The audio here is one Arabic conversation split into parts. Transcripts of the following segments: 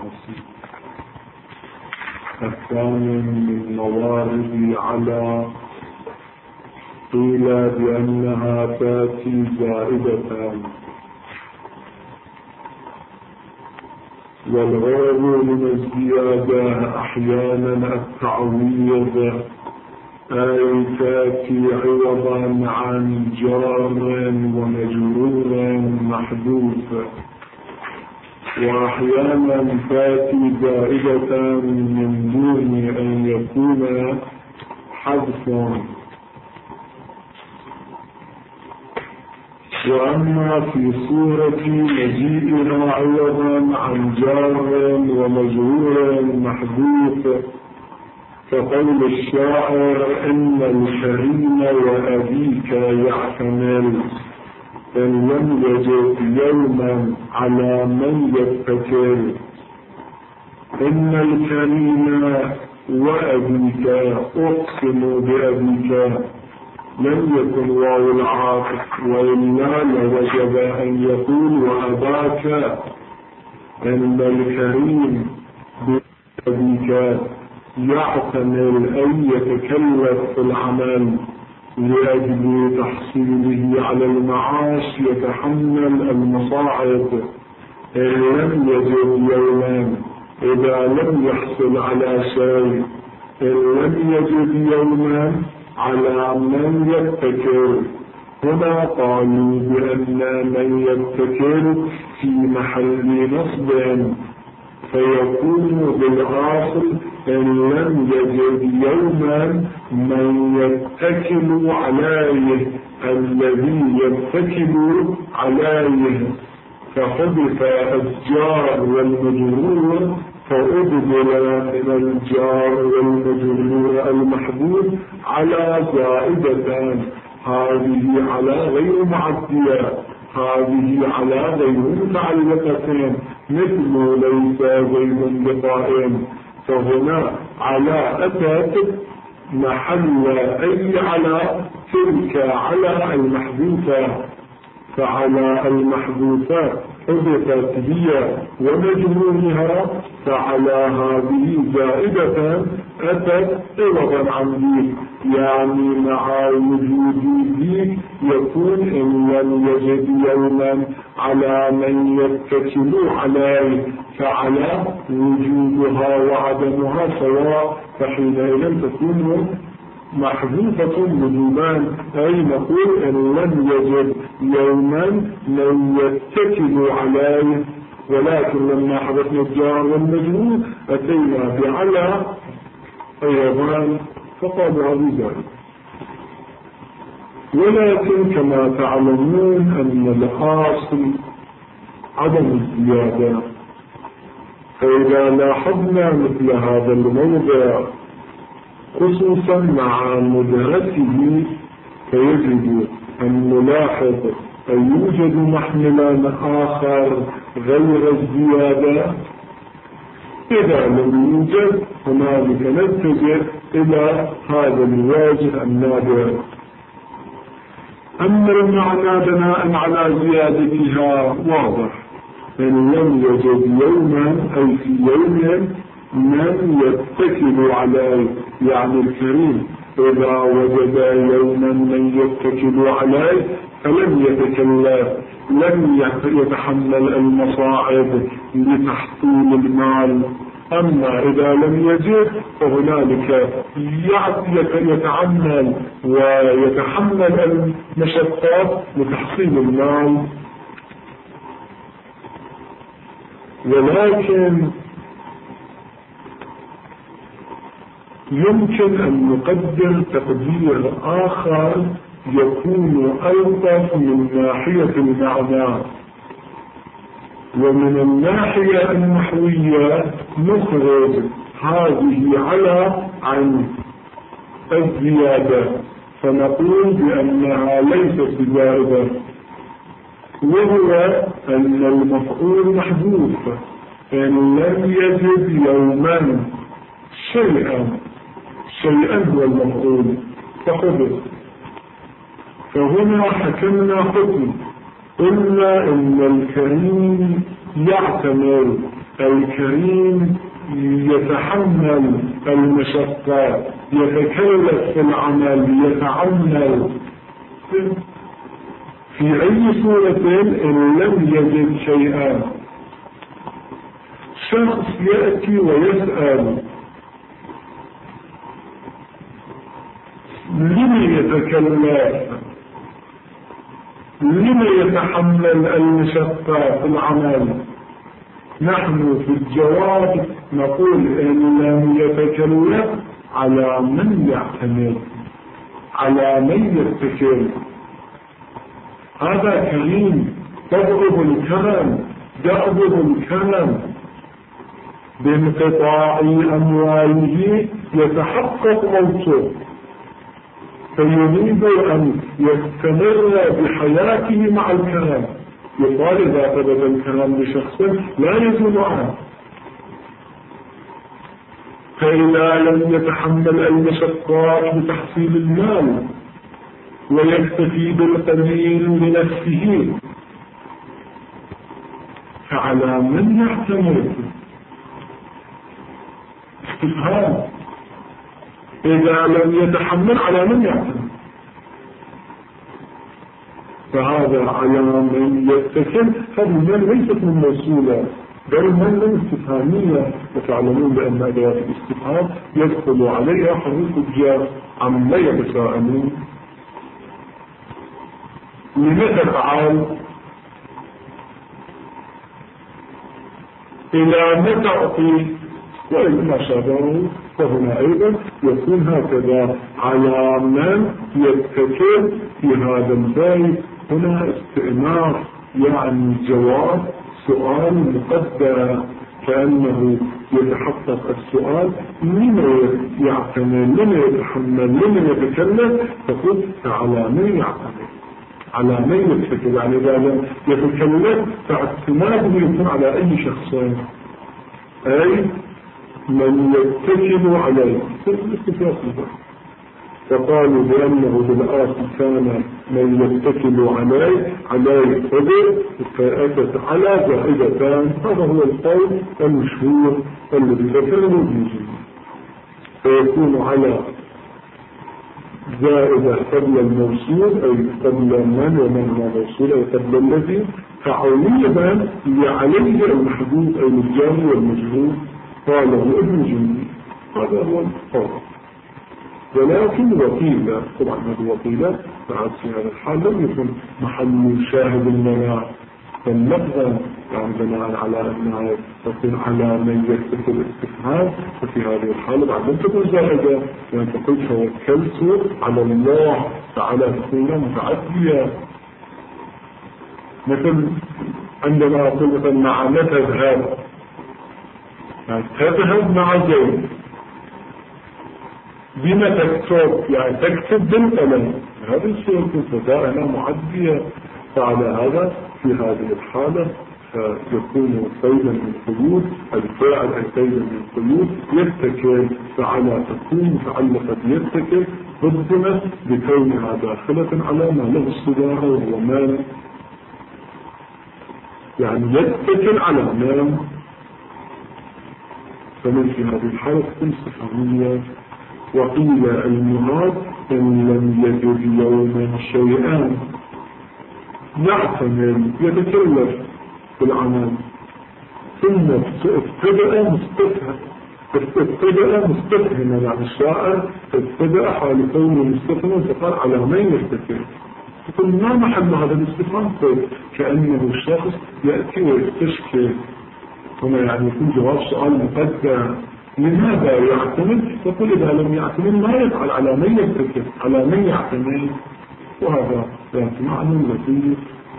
الثاني من موارد على قيل بأنها تأتي زائدة، والغرض من الزيادة أحيانا التعويض، أي تأتي عوضا عن جار ومجرور محذوف، وأحيانا تأتي زائدة من دون أن يكون حذف. وأما في صورة مجيئها عوضا عن جار ومجرور محذوف فقول الشاعر إن الكريم وأبيك يحتمل إن لم يجد يوما على من يتكل. إن الكريم وأبيك أقسم بأبيك لم يكن واو العاطف، وإلا لوجب أن يقول وأباك. إن الكريم بأبيك يعتمل أن يتكلف في العمل لأجل تحصيله على المعاش، يتحمل المصاعب إن لم يجد يوما، إذا لم يحصل على شيء، إن لم يجد يوما على من يتكل. هنا قالوا بأن من يتكل في محل نصب، فيكون بالعاصل إن لم يجد يوما من يتكل عليه الذي يتكل عليه، فحذف الجار والمجرور فأبدل من الجار والمجرور المحذوف على زائدة، هذه على غير معدية، هذه على غير متعلقة، مثل ليس زيد بقائم. فهنا على أتت محل أي على تلك على المحذوفة، فعلى المحذوفة حذفت هي ومجرورها، فعلى هذه زائدة أتت عوضا عن ذي، يعني مع وجود ذي يكون إن لم يجد يوما على من يتكل عليه، فعلى وجودها وعدمها سواء، فحينئذ تكون محذوفة وجوبان، أي نقول إن لم يجد يوما من يتكل عليه، ولكن لما حذفنا الجار والمجرور أتينا بعلى أيضا فقالوا هذه ذلك. ولكن كما تعلمون أن الحاصل عدم الزيادة، فإذا لاحظنا مثل هذا الموضع خصوصا مع مدرسه فيجب أن نلاحظ أن يوجد محملا آخر غير الزيادة. إذا لم يوجد هنالك نتجه إلى هذا الواجه النادر. أما المعنى بناء على زيادتها واضح، إن لم يجد يوما أي في يوم من يتكل عليه، يعني الكريم إذا وجد يوما من يتكل عليه فلم يتكلف، لم يتحمل المصاعب لتحصيل المال. أما إذا لم يجد فهنالك يتعمل ويتحمل المشقات لتحصيل المال. ولكن يمكن أن نقدر تقدير آخر يكون ألطف من ناحية المعنى، ومن الناحية النحوية نخرج هذه على عن الزيادة، فنقول بأنها ليست بزائدة، وهو أن المفعول محذوف إن لم يجد يوما شيئا هو المفعول فحذف. فهنا حكمنا حكم، قلنا إن الكريم يعتمل الكريم يتحمل المشقات، يتكلف في العمل، يتعمل في أي صورة إن لم يجد شيئا. شخص يأتي ويسأل لم يتكلف، لم يتحمل المشقة في العمل؟ نحن في الجواب نقول إن لم يتكلف على من يعتمد، على من يتكل. هذا كريم، تضرب الكرم، يأخذ الكرم بانقطاع أمواله يتحقق موته، فيريد أن يستمر بحياته مع الكرم. يقال إذا ثبت الكرم لشخص لا يزول عنه. فإذا لم يتحمل المشقات بتحصيل المال ويكتفي بالقليل لنفسه، فعلى من يعتمد؟ استفهام. إذا لم يتحمل على من يعتمد؟ فهذا على من يتكل. هذه من ليست من موصولة، بل من استفهامية. وتعلمون بأن أدوات الاستفهام يدخل عليها حروف الجر عما يتساءلون. لم تفعل؟ إلى متى تعطي؟ وإن شابه فهنا أيضا يكون هكذا على من يتكل في هذا البيت. هنا استئناف، يعني جواب سؤال مقدر، كأنه يتحقق السؤال لمن يعتمد، لمن يتحمل، لمن يتكلم. تقول على من يعتمد، على من يتكلم. يعني إذا لم يتكلم فاعتماده يكون على أي شخص، أي من يتكل عليه. فقالوا بأنه بالآخر كان من يتكل عليه فبر، فأتت على زائدتان. هذا هو القول المشهور الذي ذكره ابن جرير. فيكون على زائدة قبل الموصول، أي قبل من ومن هو موصول، أي قبل الذي، فعولية لعليه المحدود أي الجار والمجهول. قاله ابن جرير. هذا هو القول. ولكن وقيل، طبعا هذه وقيلة، فعاد في هذا الحال لم يكن محل شاهد لنا فاللفظ، يعني بناء على أنها تكون على من يكتب الاستفهام. ففي هذه الحالة بعد لم تكن زائدة، يعني تقول توكلت على الله تعالى، تكون متعدية. مثل عندما أقول مثلا مع تذهب، يعني تذهب مع زيد، بما تكتب، يعني تكتب بالقلم، هذا الشيء يكون فتاة معدية. فعلى هذا في هذه الحالة فيكون قيدا من قيود الفاعل، أي قيدا من قيود يتكل. فعلى تكون متعلقة يتكل ضدنا بكونها داخلة على ما له الصداقة، وهو مال، يعني يتكل على مال. فمن في هذه الحالة تكون استفهامية. وقيل المراد إن لم يجد يوما شيئا، يعتمد، يتكلف في العمل، ثم ابتدأ مستفهما، يعني الشاعر ابتدأ حال كونه مستفهما فقال على من يستفهم. تقول ما محل هذا الاستفهام؟ كأنه الشخص يأتي ويستشكي. هنا يعني يكون جواب سؤال مقدر، لماذا يعتمد؟ يقول إذا لم يعتمد ما يفعل، على من يتكل، على من يعتمد. وهذا يعني معنى لطيف.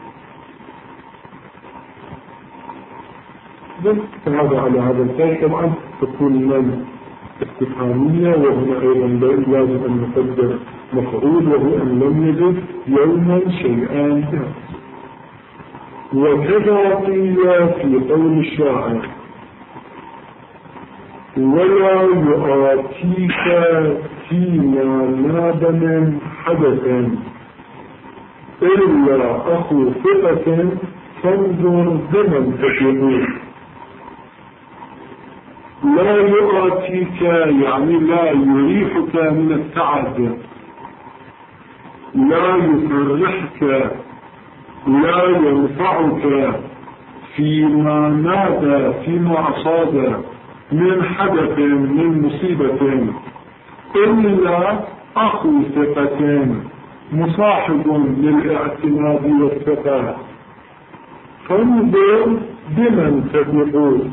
فهذا على هذا القول طبعا تكون من استفهامية. وهنا أيضا لازم أن نقدر مفعول، وهو أن لم يجد يوما شيئا. وكذا قيل في قول الشاعر ولا يؤتيك فيما ناب من حدث إلا أخو ثقة فانظر بمن تشهد. لا يؤتيك يعني لا يريحك من التعب، لا يفرحك، لا ينفعك فيما نادى فيما أصاب من حدث من مصيبة إلا أخو ثقة مصاحب للاعتماد والثقة. فانظر بمن تثق.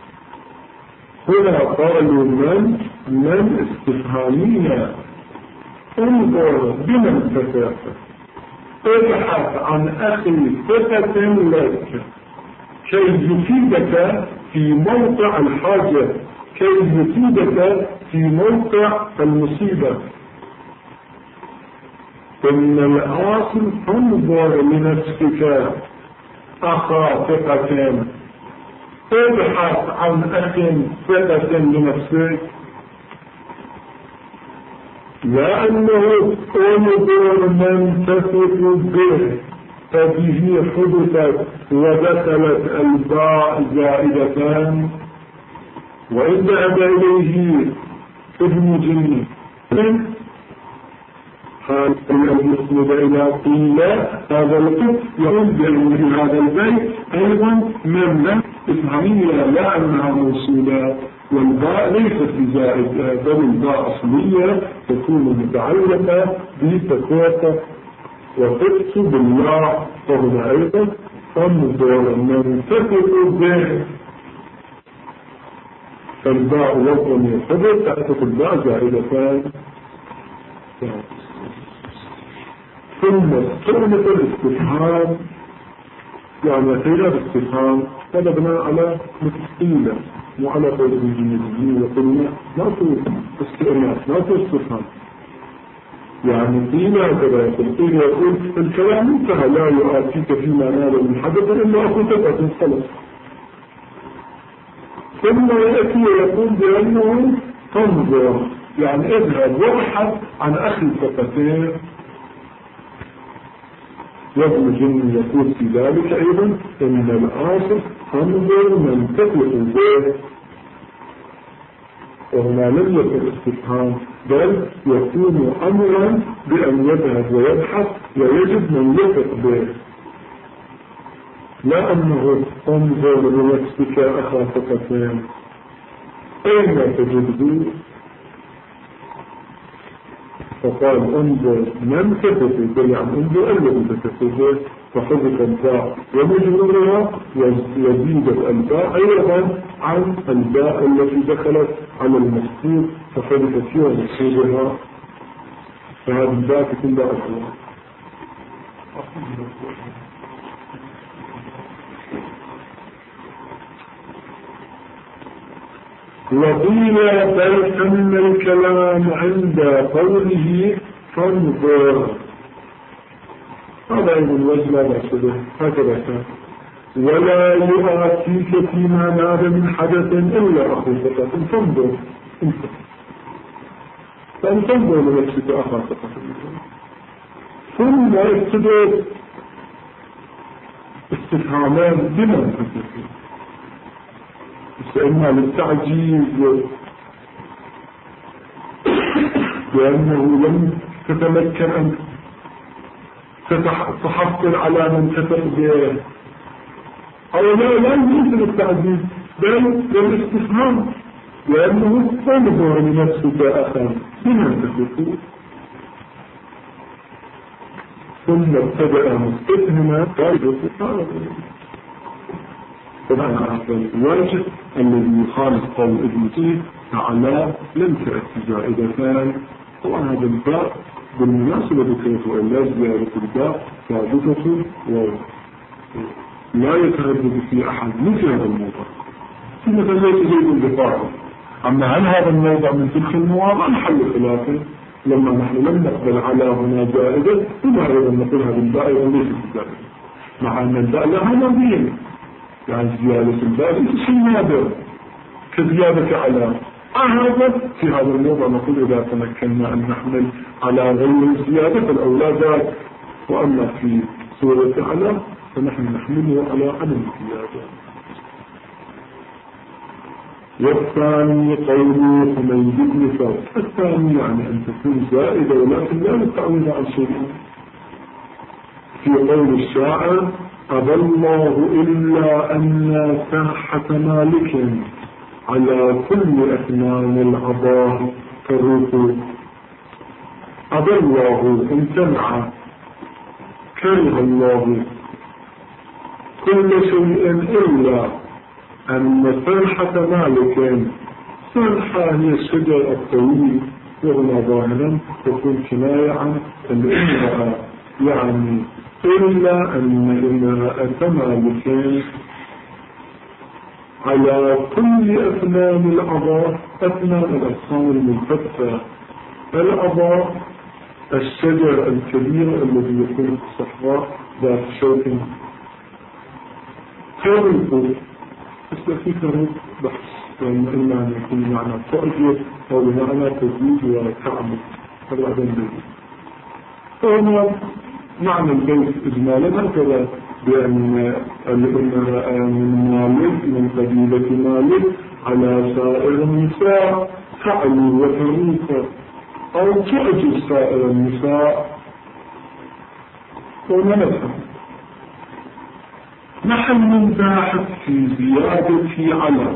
هنا قالوا من استفهامية. انظر بمن تثق، ابحث عن أخي ثقة لك كي يفيدك في موقع الحاجة، كي يفيدك في موقع المصيبة. إن الأصل انظر لنفسك أخا ثقة، ابحث عن أخ ثقة لنفسك، لأنه انظر من تثق به فبه حدثت ودخلت الباء زائدتان. وإن ذهب إليه ابن جني قال المسند إلى قيل هذا القط يقول بأن هذا البيت أيضا مملة إفهامية لا أنها موصولة، والباء ليست بزائدة بل الباء أصلية تكون متعلقة بتكوته وتكتب بالله. فهنا أيضا انظر من تثق به، فالباء وضع يحدث تأتي الباء زائدتان. ثم كلمة الاستفهام يعني خير الاستفهام هذا بناء على متقيلة وعلى قول الجنيديين وقلنا لا تقول استئناف لا تقول استفهام. يعني قيل هكذا يقول الكلام انتهى لا يؤتيك فيما نال من حدث إلا أخو ثقة خلص. ثم يأتي ويقول بأنه تنظر يعني اذهب وابحث عن أخي ثقتين. وابن جن يقول في ذلك أيضا إن الآصل انظر من تثق به، وهنا لم يكن استفهام بل يكون أمرا بأن يذهب ويبحث ويجد من يثق به، لا أنه انظر لنفسك أخا ثقتين أين تجده. فقال انظر من تثق به يعني انظر الذي تثق به، فحذف الباء ومجرورها وزيدت الباء أيضا عن الباء التي دخلت على المذكور فحذفت فيها مذكورها، فهذه الباء تكون باء الله. وقيل بل أن الكلام عند قوله فانظر، هذا أيضا الوجه لا بأس به هكذا كان. ولا يؤتيك فيما نال من حدث إلا أخو ثقة فانظر فأن تنظر لنفسك أخا ثقة. ثم ابتدأ استفهامان بمن تثق، إما للتعجيز لأنه لم تتمكن أن تحصل على من تثق به، أو لا يمكن التعجيز بل للاستفهام لأنه تنظر لنفسك أخا بمن تثق. ثم ابتدأ مستفهما قال طبعا الواجب الذي يخالف قول ابن سيد تعالى لم تأتي زائدتان. طبعا هذا الباء بالمناسبة ذكرت وإلا زيادة الباء ثابتة ولا يتردد في أحد مثل هذا الموضوع ثم ليس زيد بفاعل. أما هل هذا الموضوع من تلك المواضع محل خلافه لما نحن لم نقبل على هنا زائدة ثم أيضا نقول هذا الباء ليس زائدة مع أن الباء لها نظير يعني زيادة الباء ليس شيء نادر كزيادة على هذا. في هذا الموضوع نقول إذا تمكنا أن نحمل على غير الزيادة فالأولى ذات، وأما في سورة على فنحن نحمله على عدم الزيادة. والثاني قوله حميد بن ثابت. الثاني يعني أن تكون زائدة ولكن لا يتعود عن شيء. في قول الشاعر أبى الله إلا أن سرحة مالك على كل أثنان العضاء كالروح. أبى الله امتنع كره الله كل شيء إلا أن سرحة مالك، سرحة هي الشجر الطويل وهنا ظاهرا تكون كناية عن الامرأة، يعني إلا أن امرأة مالك على كل أثنان العضاء. أثنان الأجسام المنفتة، العضاء الشجر الكبير الذي يكون في الصحراء ذات شوك كروب. بس في كروب بحث إما أن يكون معنى تأجر أو بمعنى تزيد وتعمل هذا البيت. فهنا معنى البيت إجمالا هكذا، بأن الامرأة من مالك من قبيلة مالك على سائر النساء تعلو وتروق أو تعجب سائر النساء. ونفهم نحن نباحث في زيادة على.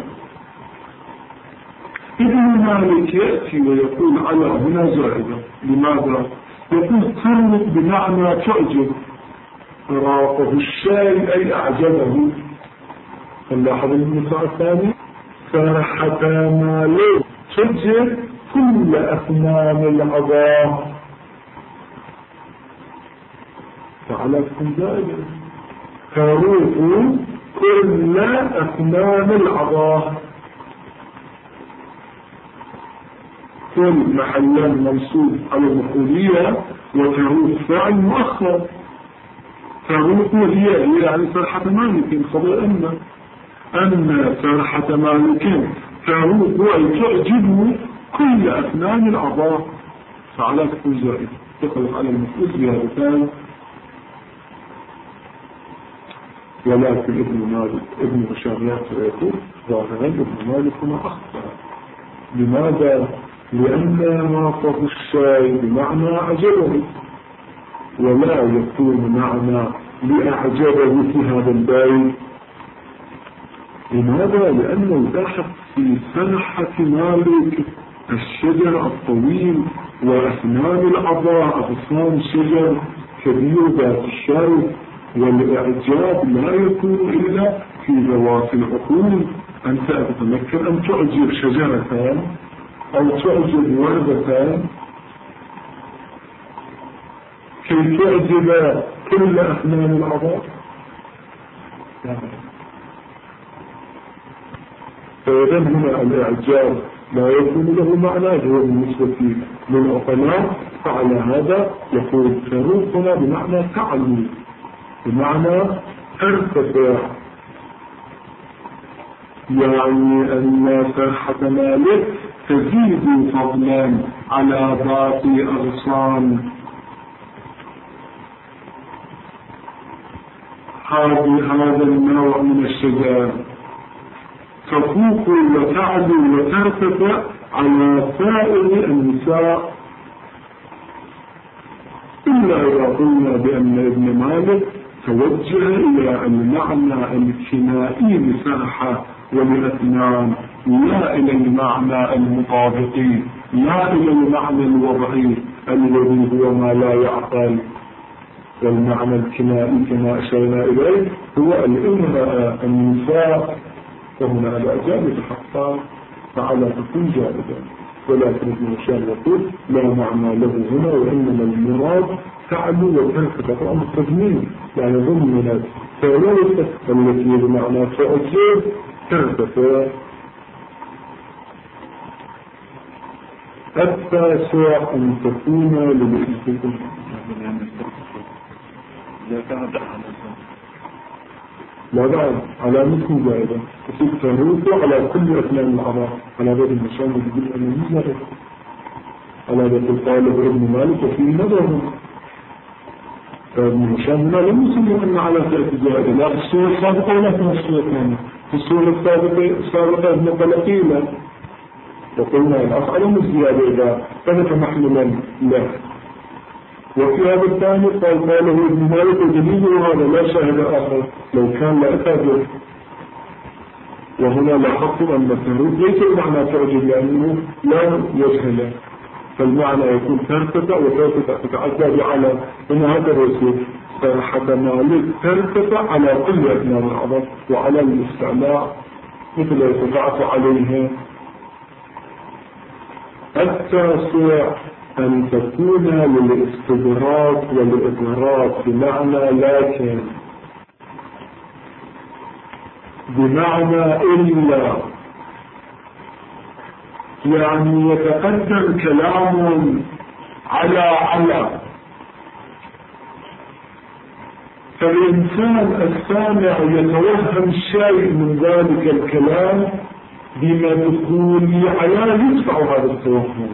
ابن مالك يأتي ويقول على هنا زائدة. لماذا؟ يقول تروق بمعنى تعجب، راقه الشاي أي أعجبه. فلاحظ المثال الثاني فرحة مالك تجر كل أثنان العظام، فعلى تكون زائدة تروق كل أثنان العظام. كل محلا منصوب على المفعولية وتروق فعل مؤخر. تروق هي يعني فرحة مالك خبر أن فرحة مالك تروق أي تعجب كل أثنان الأعضاء، فعلى تكون زائدة تخلق على المفعول زيادتان. ولكن ابن هشام يقول ظاهرا ابن مالك هنا أخطأ. لماذا؟ لأن راقه الشاي بمعنى أعجبه، ولا يكون معنى لأعجبه في هذا البيت. لماذا؟ لأنه دخل في فرحة مالك الشجر الطويل وأثنان الأعضاء، أغصان شجر كبير ذات الشوك، والإعجاب لا يكون إلا في ذوات العقول. أنت أتذكر أن تعجب شجرتان أو تعجب وردتان كي تعجب كل أثنان الأعضاء. فإذا هنا الإعجاب لا يكون له معنى هو بالنسبة للعقلاء. فعلى هذا يقول تروق هنا بمعنى تعلي، بمعنى ارتفع، يعني أن فرحة مالك تزيد فضلا على باقي أغصان هذا النوع من الشجر، تفوق وتعلو وترتفع على سائر النساء. إلا إذا قلنا بأن ابن مالك توجه إلى المعنى الكنائي لفرحة ولأثنان، لا إلى المعنى المطابقي، لا إلى المعنى الوضعي الذي هو ما لا يعقل. والمعنى الكنائي كما أشرنا إليه هو الامرأة النساء، فهنا الأعجاب يتحقق فعلى تكون جائزة. ولكن ابن هشام يقول لا معنى له هنا، وإنما المراد تعلو وترتفع. طبعا التضمين يعني ضمنت ثلاثة التي بمعنى تعجب ترتفع. التاسع أن تكون للإنسان لا بعد على مثل زائدة تصير تروق على كل أثنان الأعضاء. على باب المشام يقول أنه مزارة على باب الطالب ابن مالك وفيه نظر. فابن هشام هنا لم يسمى أن على ثلاث زائدة، لا في الصورة السابقة ولا في الصورة الثانية. في الصورة السابقة ابن قيلة، وقلنا الأفعل الزيادة إذا ثبت محملا له. وفي هذا الثاني قاله ابن مالك ودليله هذا لا شاهد آخر لو كان لأتى به. وهنا لاحظت أن التهريب ليس المعنى تعجب لأنه لا يجهل، فالمعنى يكون ترتفع وترتفع تتعدى بعلى هنا هذا الرسول صراحة مالك ترتفع على كل أبناء العرب وعلى الاستعلاء مثل ارتفعت عليه. التاسع أن تكون للاستدراك والإضراب بمعنى لكن، بمعنى إلا، يعني يتقدم كلام على فالإنسان السامع يتوهم شيء من ذلك الكلام بما تقول على يدفع هذا التوهم.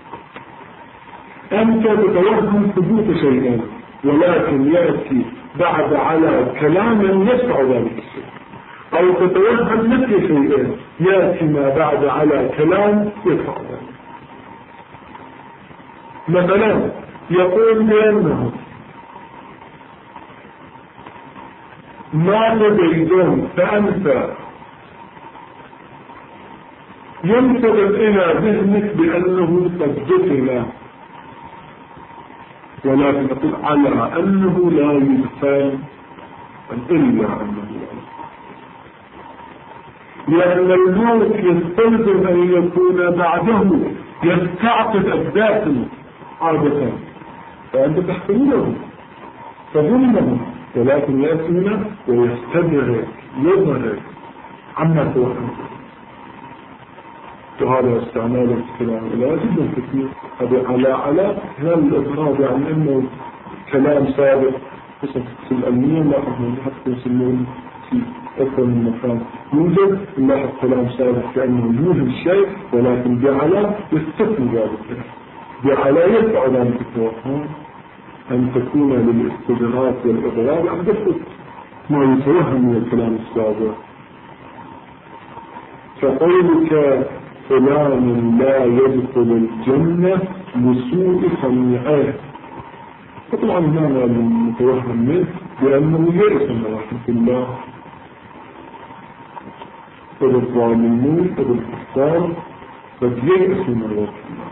أنت تتوهم ثبوت شيئا ولكن يأتي بعد على كلام يدفع ذلك الشيء، أو تتوهم نفي شيئا يأتي ما بعد على كلام يدفع ذلك. مثلا يقول بأنه ما زيد فأنت ينتبه إلى ذهنك بأنه قد دفن، ولكن نقول على أنه لا يدفن إلا أنه لا يدفن، لأن الموت يستلزم أن يكون بعده يستعقد الداخل عادة، فأنت تحتمله تظنه، ولكن يأتينا ويستدرك يظهر عما توهم. وهذا استعمال الكلام لا جدا كثير. هذا على هذا الإضراب، يعني أنه كلام سابق قصة الأمنية لاحظوا حتى يسمون في أكثر من مكان يوجد نلاحظ كلام سابق كأنه يوهم الشيء، ولكن بعلى يستثني ذلك، بعلى يدفع ذلك التوهم. أن تكون للاستدراك والإضراب عن دفع ما يتوهم من الكلام السابق. فقولك فلان لا يدخل الجنة لسوء صنيعه، فطبعا هذا المتوهم منه لأنه يئس من رحمة الله، فالظالمون والكفار قد يئسوا من رحمة الله.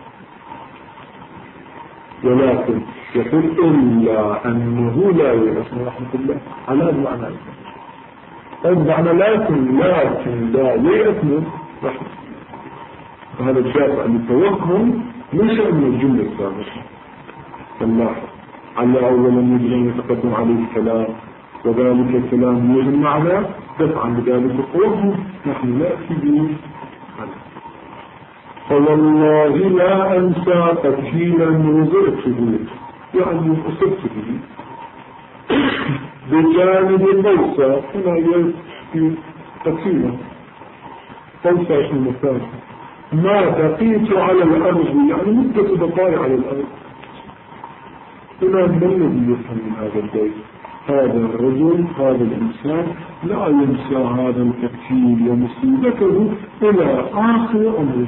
ولكن يقول إلا أنه لا يئس من رحمة الله على المعنى، المعنى لكن لا يئس من رحمة الله. وهذا الشافع التوهم نشأ من الجملة السابقة. فالله على أولا يجب يتقدم عليه الكلام، وذلك الكلام يجب معنى دفعا بذلك التوهم نحن نأتي به. فوالله لا أنسى قتيلا وزرته، يعني أصبت به بجانب قوسة، هنا يأتي قتيلا قوسة في المكان، ما بقيت على الأرض، يعني مدة بقايا على الأرض. هنا من الذي يفهم من هذا البيت؟ هذا الرجل، هذا الإنسان لا ينسى هذا القتيل ومصيبته إلى آخر أمره،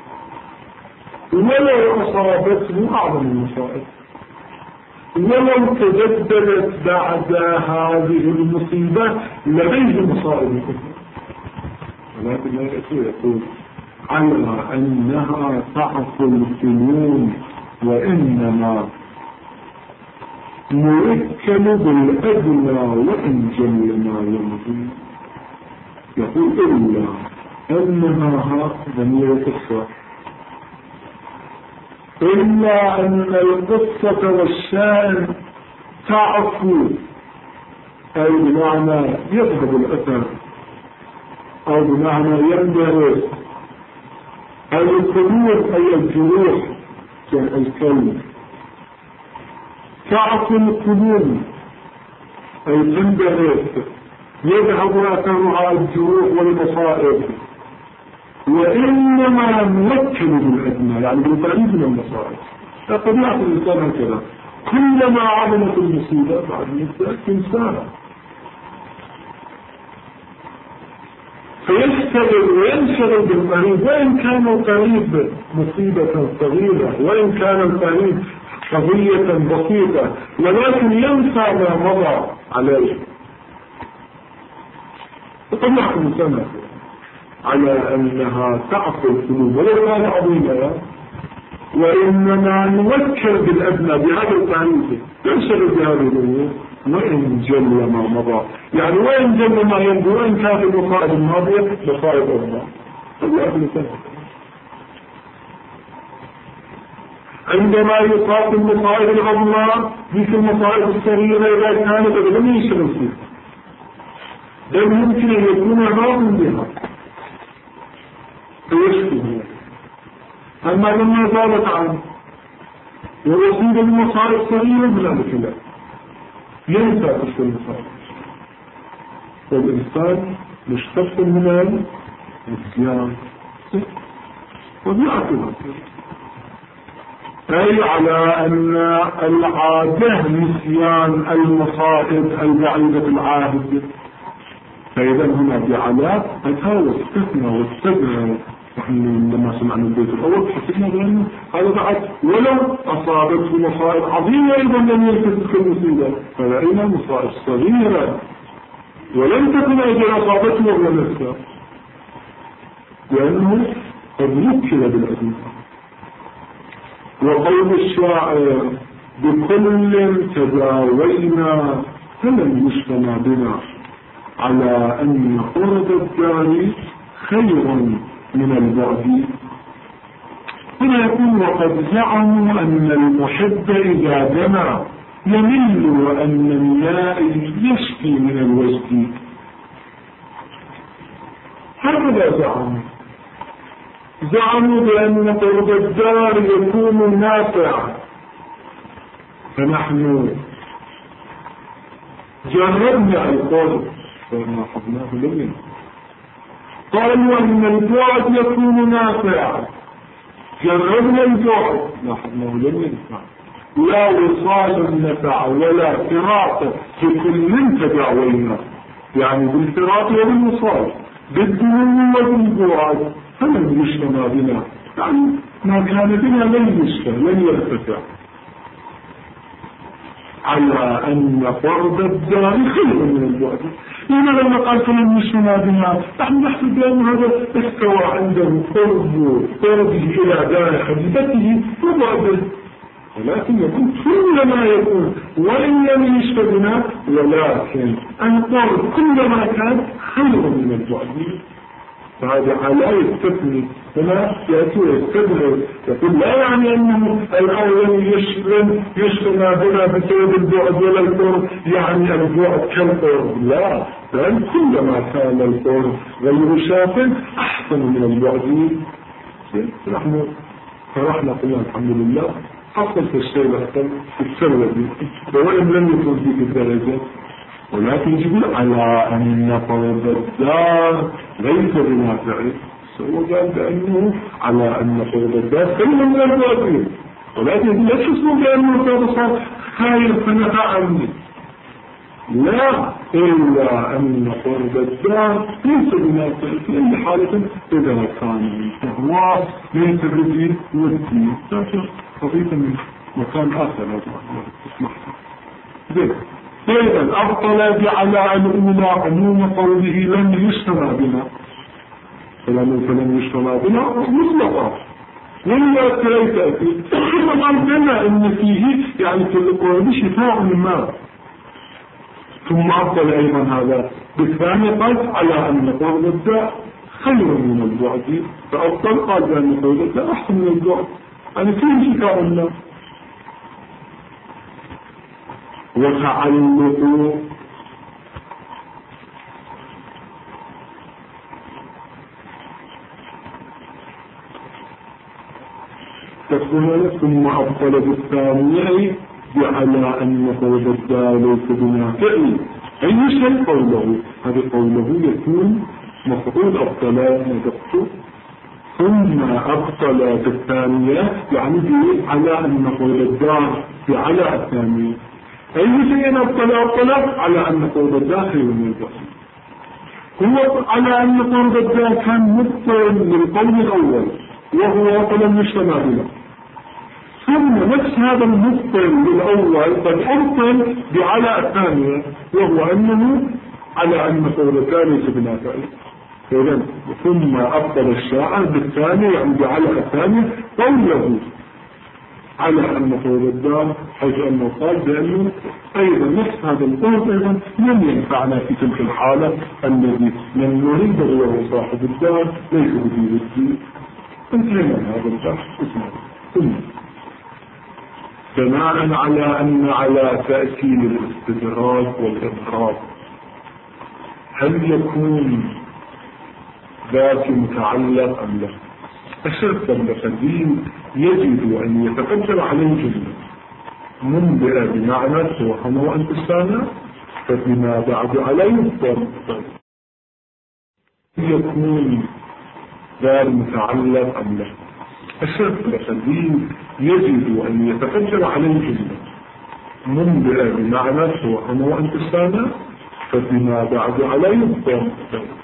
ولو أصابته أعظم المصائب، ولو تجددت بعد هذه المصيبة لديه مصائب كثيرة، ولكن لا يقول على أنها تعصي الفنون، وإنما موكل بالأدنى وإن جل ما يمضي. يقول إلا أنها ضمير قصة، إلا أن القصة والشان تعفو، أي بمعنى يذهب الأثر، أو بمعنى يندرس، أي القلوب أي الجروح كالكلب، تعفو القلوب أي تندرس، يذهب أثرها الجروح والمصائب، وإنما نوكل بالأدنى، يعني بالبعيد من المصائب. فطبيعة الإنسان هكذا، كلما عظمت المصيبة بعد مدة تنساها. فيشتغل وينشغل بالقريب وإن كان القريب مصيبة صغيرة وإن كان القريب قضية بسيطة، ولكن ينسى ما مضى عليه. وطبعا سنة على أنها تعقل القلوب ولو كان عظيمة، وإنما نذكر بالأدنى بهذا القريب ينشغل بهذه الأمور وإن جل ما مضى، يعني وإن جل ما يمضي وإن كانت المصائب الماضية مصائب أخرى. عندما يقاس المصائب العظمى مثل المصائب الصغيرة إذا كانت لم يشغل فيها، بل يمكن أن يكون راض بها فيشكي. أما لما زالت عنه ويصيب المصائب صغيرة من ذلك ينسى تلك المصائب. والإنسان مشتق من النسيان وبيعتبر، أي على أن العادة نسيان المصائب البعيدة العاهد. فإذا هنا جعل أتاوى واستثنى نحن لما سمعنا البيت الأول حسبنا بأنه هذا بعد ولو أصابته مصائب عظيمة أيضا لم يلتفت المصيبة، فرأينا مصائب صغيرة ولم تكن أجل أصابته وهو نفسه، لأنه قد يبكر بالأدنى. وقول الشاعر بكل تداوينا فلم يشتمى بنا على أن قرب الدار خير من البعد. هنا يقول وقد زعموا أن المحب إذا دنا يمل وأن النائي يشكي من الوجد. هكذا زعموا بأن قرب الدار يكون نافع، فنحن جربنا القرب فما حبناه لمن قالوا أن البعد يكون نافع، جربنا البعد ما حبناه لم ينفع. لا وصال نفع ولا فراق في كل تداوينا، يعني بالفراق وبالوصال بالدنو وبالبعد فلن يشتمى بنا، يعني ما كان بنا لن يشتمى لن يرتفع. على أن قرب الدار خير من البعد. لما لما قال فلن يشتمى بنا نحن نحسب بأن هذا استوى عنده قربه إلى دار حبيبته وبعده، ولكن يكون كلما يكون وإن لم يشتبنا، ولكن القرب كلما كان خير من البعد. فهذا على يستثني هنا يأتي ويستدعي يقول لا يعني أنه الأول يشتمى بنا بسبب البعد ولا القرب، يعني البعد كالقرب، لا، بل كلما كان القرب غير شاف أحسن من البعد. نحن فرحنا قلنا الحمد لله حصل في الشيء الأحسن في السنة دي، وإن لم يكن في الدرجة، ولكن يقول على أن قرب الدار ليس بنافع. هو قال بأنه على أن قرب الدار خير من البعد، ولكن لا تسمو بأنه هذا صار خير فنفع عني، لا، إلا أن قرب الدار ليس بنافع في أي حالة إذا كان الإهواء ليس بدين والدين تأثير خطيطا من مكان آخر. اسمح ذلك إذن أبطل على الأولى عموم قوله لم يشتمى بنا، فلم يشتمى بنا مطلقا ولا تأتي ثم قلنا إن فيه يعني في القرآن شفاء ما، ثم أبطل أيضا هذا بالثاني قال على أن قول الداء خير من البعد، فأبطل قال بأن قول الداء أحسن من البعد، يعني فيه شفاء ما. وتعلق تكون ثم أبطل بالثانية على أن قول الداء ليس بنافع أي شيء قوله، هذا قوله يكون مفعول أبطل نجبته ثم أبطل بالثانية، يعني على أن قول الداء على الثانية أي شيء أبطل على أن قول الداخل من البعد. هو على أن قرب الدار كان مبطل للقول الأول وهو فلم يجتمع بنا، ثم نفس هذا المبطل للأول قد أبطل بعلى الثانية، وهو أنه على أن قولتان ليس بنافعين. ثم أبطل الشاعر بالثانية يعني بعلى الثانية قوله على أن قول الدار، حيث أنه قال بأنه أيضا نفس هذا القول أيضا لم ينفعنا في تلك الحالة الذي من نريد هو صاحب الدار ليس بدين الدين. انتهينا من هذا البحث. ثم بناء على أن على تأكيد الاستدراج والإضراب هل يكون ذات متعلق أم لا؟ الشرط المقدم يجب أن يتقدم عليه جملة منبئة بمعنى توهم وأنت السامع، فبما بعد عليه الضرب يكون ذات متعلق أم لا؟ الشرط المقدم يجب أن يتقدم عليه جملة منبئة بمعنى توهم وأنت السامع، فبما بعد عليه الضرب.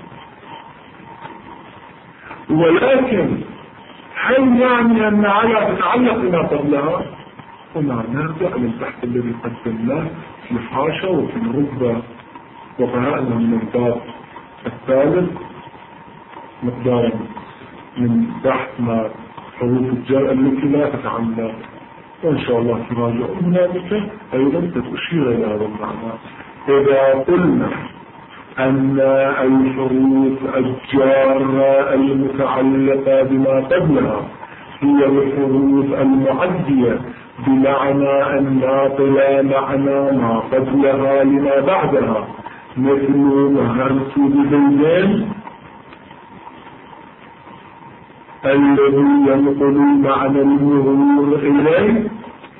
ولكن هل يعني أن على تتعلق بما قبلها؟ هنا نرجع للبحث الذي قدمناه في حاشا وفي الرتبة، وقرأنا من الباب الثالث مقدارا من بحث ما حروف الجر التي لا تتعلق، وإن شاء الله تراجع هنالك أيضا تشير إلى هذا المعنى. إذا قلنا أن الحروف الجارة المتعلقة بما قبلها هي الحروف المعدية بمعنى الناقلة معنى ما قبلها لما بعدها، مثل مهرت بزيدين الذي ينقل معنى المرور إليه،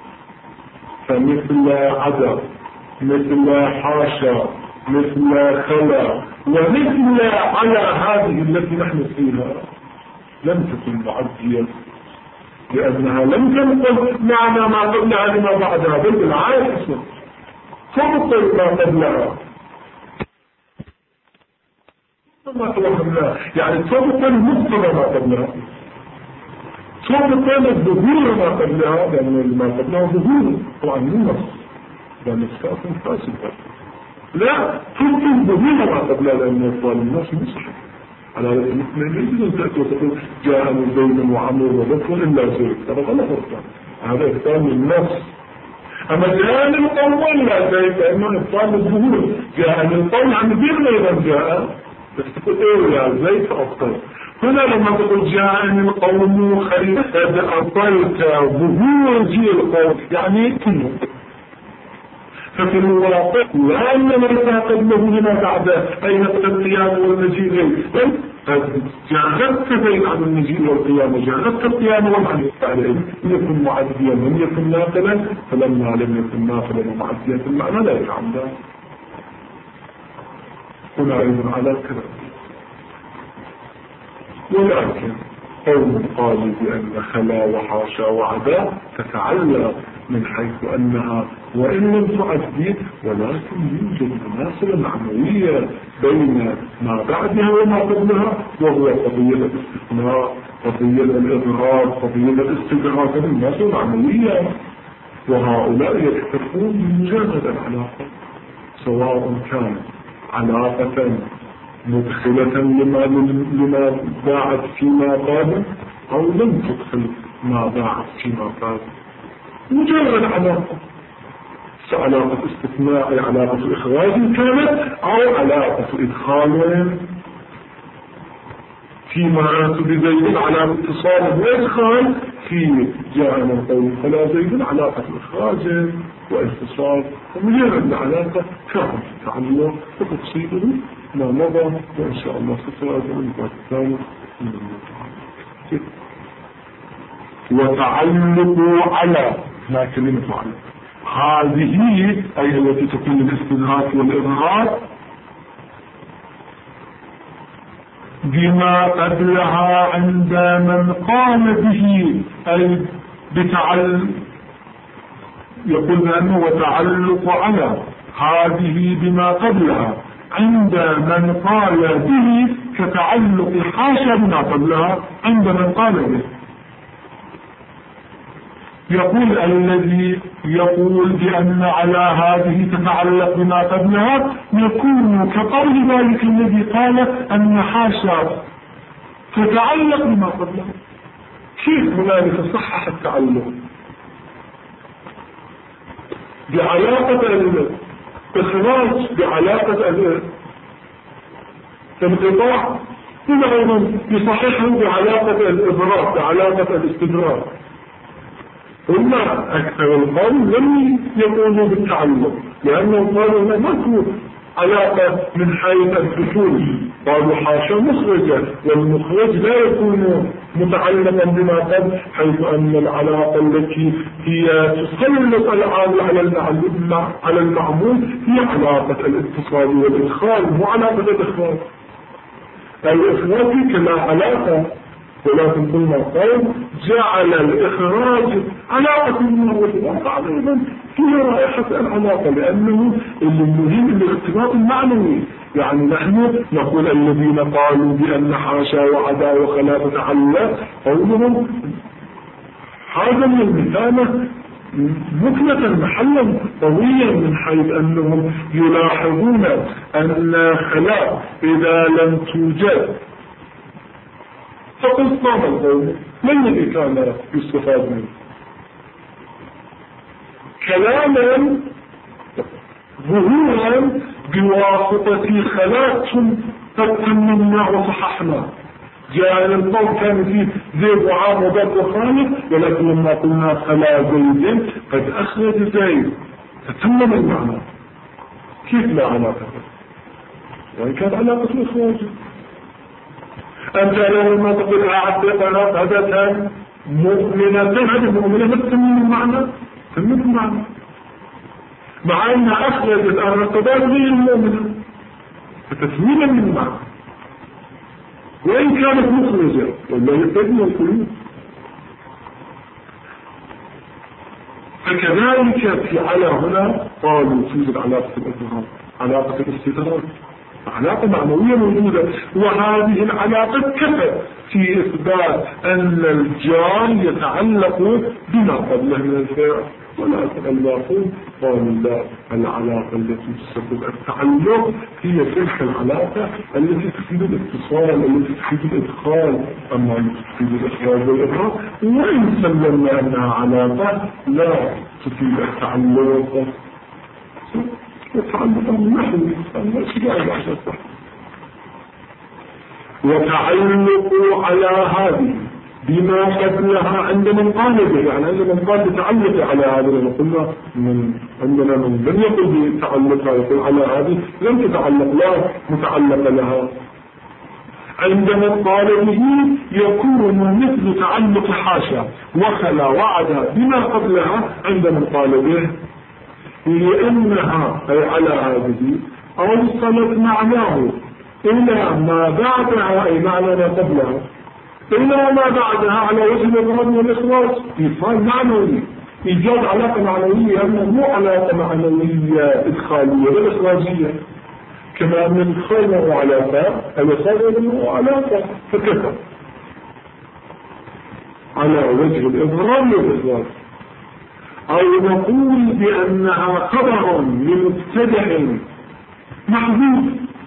فمثل عدد مثل حاشا مثل خلا ومثل على هذه التي نحن فيها لم تكن معدية، لأنها لم تنقل معنى ما قبلها لما بعدها، بل بالعكس تبطل ما قبلها. ما توهمنا يعني تبطل مقتضى ما قبلها، تبطل الظهور ما قبلها، لأن ما قبلها ظهور طبعا من نص لأن الساس فاسدة، لا تبطل ظهور ما قبلها لأن يطال الناس مصر على الاثنين. يجب أن تأتي وتقول جاءني زيد وعمر وبكر إلا زيد، هذا غلط أصلا، هذا إبطال النص. أما جاءني القوم لا زيد لأنه إبطال الظهور، جاءني القوم عن دين أيضا جاء، بس تقول إيه يا زيد فأبطل. هنا لما تقول جاءني القوم خريفة أبطلت ظهور جيل القوم يعني كله. ففي الواقع لأن ما قبله لما بعده أي نقل القيام والمجيء جاهدت بين عن المجيء والقيام، جاهدت القيام والمعنى عليه يكن معديا لم يكن ناقلا، فلما لم يكن ناقلا ومعديا في المعنى لا يتعمد. هنا أيضا على الكلام. ولكن قوم قالوا بأن خلا وحاشا وعدا تتعلق من حيث أنها وإن لم تؤدي ولكن يوجد مناسبة معنوية بين ما بعدها وما قبلها، وهو قضية الاستثناء، قضية الإضراب، قضية الاستدراك، مناسبة معنوية. وهؤلاء يكتفون بمجرد العلاقة، سواء كانت علاقة مدخلة لما باعت فيما قادم أو لم تدخل ما باعت فيما قادم، مجرد علاقة، علاقة استثناء، علاقة إخراج كانت أو علاقة إدخال فيما أنت بزيد، علاقة اتصال وإدخال في جاءنا القول فلا زيد، علاقة إخراج واتصال، ومجرد العلاقة كانت تعلق وتفصيله ما مضى، وإن شاء الله ستراجع الباب الثالث من الموضوع. وتعلق على ما كلمة على هذه أي التي تكون الاستدراك والإظهار بما قبلها عند من قام به، أي يقول أنه وتعلق على هذه بما قبلها عند من قال به كتعلق حاشا بما قبلها عند من قال به. يقول الذي يقول بأن على هذه تتعلق بما قبلها يكون كقول ذلك الذي قال أن حاشا تتعلق بما قبلها. كيف هنالك صحح التعلق بعلاقة الإخراج بعلاقة الانقطاع، هنا أيضا يصححه بعلاقة الإضرار بعلاقة الاستدراك. هنا أكثر القوم لم يقولوا بالتعلق لأنهم قالوا لا ماكو علاقة من حيث الدخول، قالوا حاشا مخرجة، والمخرج لا يكون متعلقا بما قبل، حيث أن العلاقة التي هي تسلط العامل على المعمول هي علاقة الاتصال والإدخال، مو علاقة الإخراج. الإخراج كما علاقة، ولكن ثم قال جعل الإخراج علاقة منه والواقع أيضا فيها رائحة العلاقة، لأنه المهم الاختلاط المعنوي. يعني نحن نقول الذين قالوا بأن حاشا وعدا وخلا تتعلق قولهم هذا من المثانة مكنة محلا قويا، من حيث أنهم يلاحظون أن خلا إذا لم توجد فقل صام القول من الذي كان يستفاد منه كلاما ظهورا بواسطة خلاء قد تممنا وصححنا. جاء القول كان فيه زيد وعام وضد وخالد، ولكن لما قلنا خلا زيد قد أخرج زيد فتمم المعنى. كيف لا علاقة؟ وإن كانت علاقة الإخراج أنت لما تقول أعدت عدتها مؤمنة عدد مؤمنة ما تسمين المعنى؟ تسمين المعنى مع أنها أخرجت الارتباط غير المؤمنة فتسمينا من المعنى، وإن كانت مخرجة ولا يتبنى القلوب. فكذلك في على هنا قالوا توجد علاقة الإظهار، علاقة الاستدراك، علاقة معنوية موجودة، وهذه العلاقة كفت في إثبات أن الجار يتعلق بما قبله من الفعل، ولكن الباقون قالوا لا، العلاقة التي تسبب التعلق هي تلك العلاقة التي تفيد الاتصال، التي تفيد الإدخال، أما التي تفيد الإخراج والإضرار وإن سلمنا أنها علاقة لا تفيد التعلق وتعلق النحو وتعلق على هذه بما قبلها عند من قال به، يعني عند من قال بتعلق على هذه، لما قلنا عندنا من لم يقل بتعلقها يقول على هذه لم تتعلق لا متعلق لها. عند من قال به يكون مثل تعلق حاشا وخلا وعدا بما قبلها عند من قال به، لأنها أي على هذه أوصلت معناه إلى ما بعدها أي معنى ما قبلها إلى ما بعدها على وجه الإضراب والإخراج، إيصال معنوي، إيجاد علاقة معنوية، أما مو علاقة معنوية إدخالية ولا إخراجية، كما أن الإدخال له علاقة الإخراج له علاقة، فكذا على وجه الإضراب والإخراج. أو نقول بأنها خبر لمبتدع محذوف،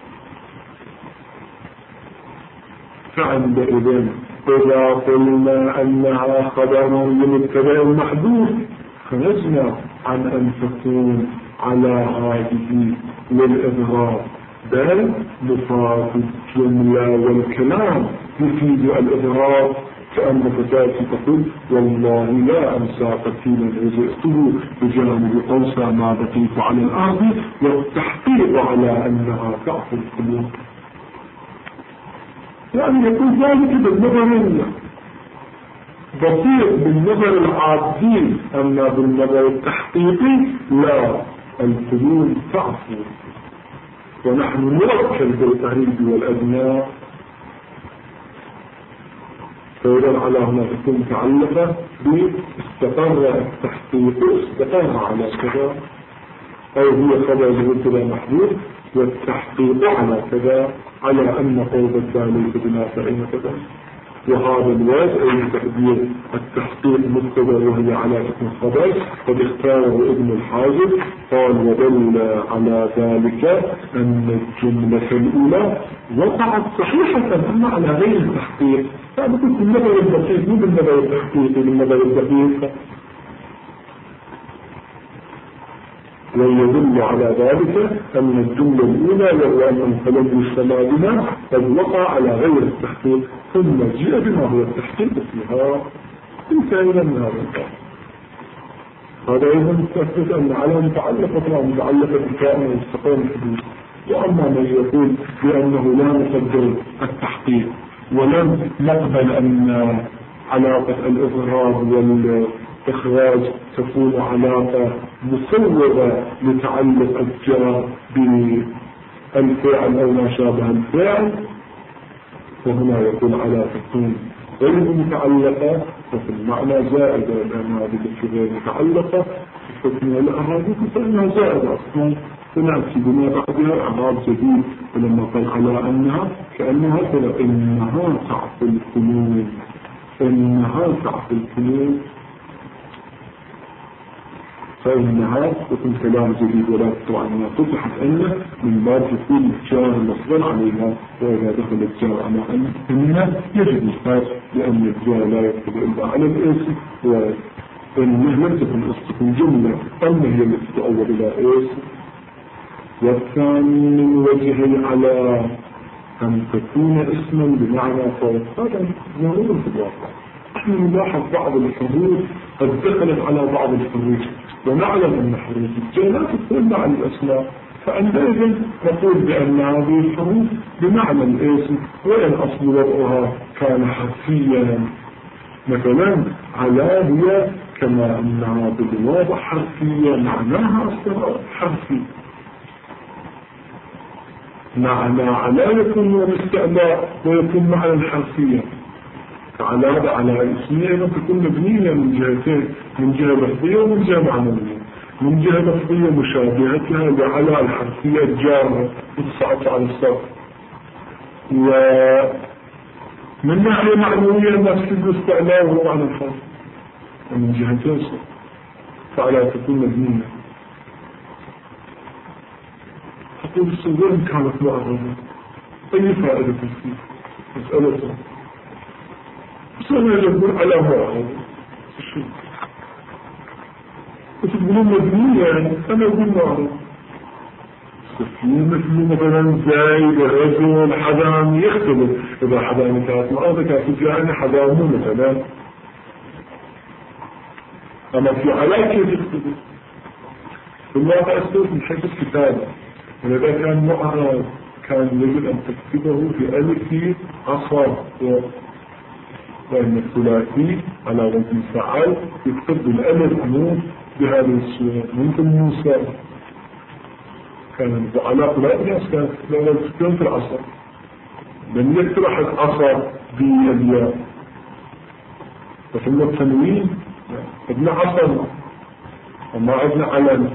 فعندئذ إذا قلنا أنها خبر لمبتدع محذوف خرجنا عن أن تكون على هذه للإظهار، بل مفاد الجملة والكلام يفيد الإظهار، كأنك تأتي تقول والله لا أنسى قتيلا رزقته بجانب أوسى ما بقيت على الأرض، والتحقيق على أنها تعطي القلوب، يعني يكون ذلك بالنظر بسيط بالنظر العادي، أما بالنظر التحقيقي لا، القلوب تعفو، ونحن نوكل بالقريب والأدنى، فإذا على هنا تكون متعلقة باستقر التحقيق، استقر على كذا، أو هي خبر لمبتدأ محذوف والتحقيق على كذا، على أن قرب الثالث بنافعين كذا. وهذا الوجه أي تقدير التحقيق مبتدأ وهي على اسم الخبر قد اختاره ابن الحاجب. قال ودل على ذلك أن الجملة الأولى وقعت صحيحة أما على غير التحقيق، فأبقى بالنظر الدقيق مو بالنظر التحقيق بالنظر الدقيق. ويدل على ذلك أن الجملة الأولى وهو أن الفلد السماء بها قد وقع على غير التحقيق ثم جاء بما هو التحقيق فيها انتهينا من هذا الكلام. هذا أيضا يثبت أن على متعلقة بالكائن واستقام الحدوث. وأما من يقول بأنه لا نقدر التحقيق ولم نقبل أن علاقة الإظهار والإخراج تكون علاقة مصورة لتعلق الجار بالفعل أو ما شابه الفعل، وهنا يكون على تكون غير متعلقة وفي المعنى زائدة، لأن هذه غير متعلقة في حكم الأحاديث فإنها زائدة أصلا فنأتي بما بعدها أعراب جديد. ولما قال على أنها كأنها ترى إنها تعطي الفنون، إنها تعطي الفنون، فإنها تكون كلام جديد ولا تطوع أنها فتحت أن من باب يكون الجار مصدر عليها. وإذا دخل الجار على أن يجب الخاص لأن الجار لا يكتب إلا على الاسم، وإنه لم تكن أصدق جملة أما هي التي تؤول إلى اسم. والثاني من وجهي على أن تكون اسما بمعنى فوق. هذا ضروري في الواقع. نحن نلاحظ بعض الحروف قد دخلت على بعض الحروف ونعلم أن حروف الجاء لا تكون مع الأسماء، فعندئذ نقول بأن هذه الحروف بمعنى الاسم، وإن أصل وضعها كان حرفيا. مثلا على هي كما أنها بالواضح حرفية معناها أصلا حرفي. معنى على يكون من الاستعلاء ويكون معنى الحرفية. على اسمية أيضا تكون مبنية من جهتين، من جهة لفظية ومن جهة معنوية. من جهة لفظية مشابهتها لعلى الحرفية الجارة اتصعت على الصرف، ومن ناحية معنوية نفس الاستعلاء وهو على الحرف ومن جهتين فعلى تكون مبنية. تقول الصغير كانت معرضة أي فائدة فيه مسألة بس أنا يقول على معرضة وتقولون مبنية يعني أنا أقول معرضة مثل مثلا زايد رجل حدام يختلف. إذا حدام كانت معرضة كانت يعني حدامه مثلا، أما في علاقة يختلف بالواقع أستوى من حيث الكتابة. ولذا كان معرض كان يجب أن تكتبه في ألف عصر، وأن الثلاثي على وزن فعل يكتب بالألف نون بهذه الصورة. ممكن موسى كان على ثلاثي ناس كانت تكتب في العصر لم يكتب أحد عصر بالياء، فثم التنوين ابن عصر وما ابن علم.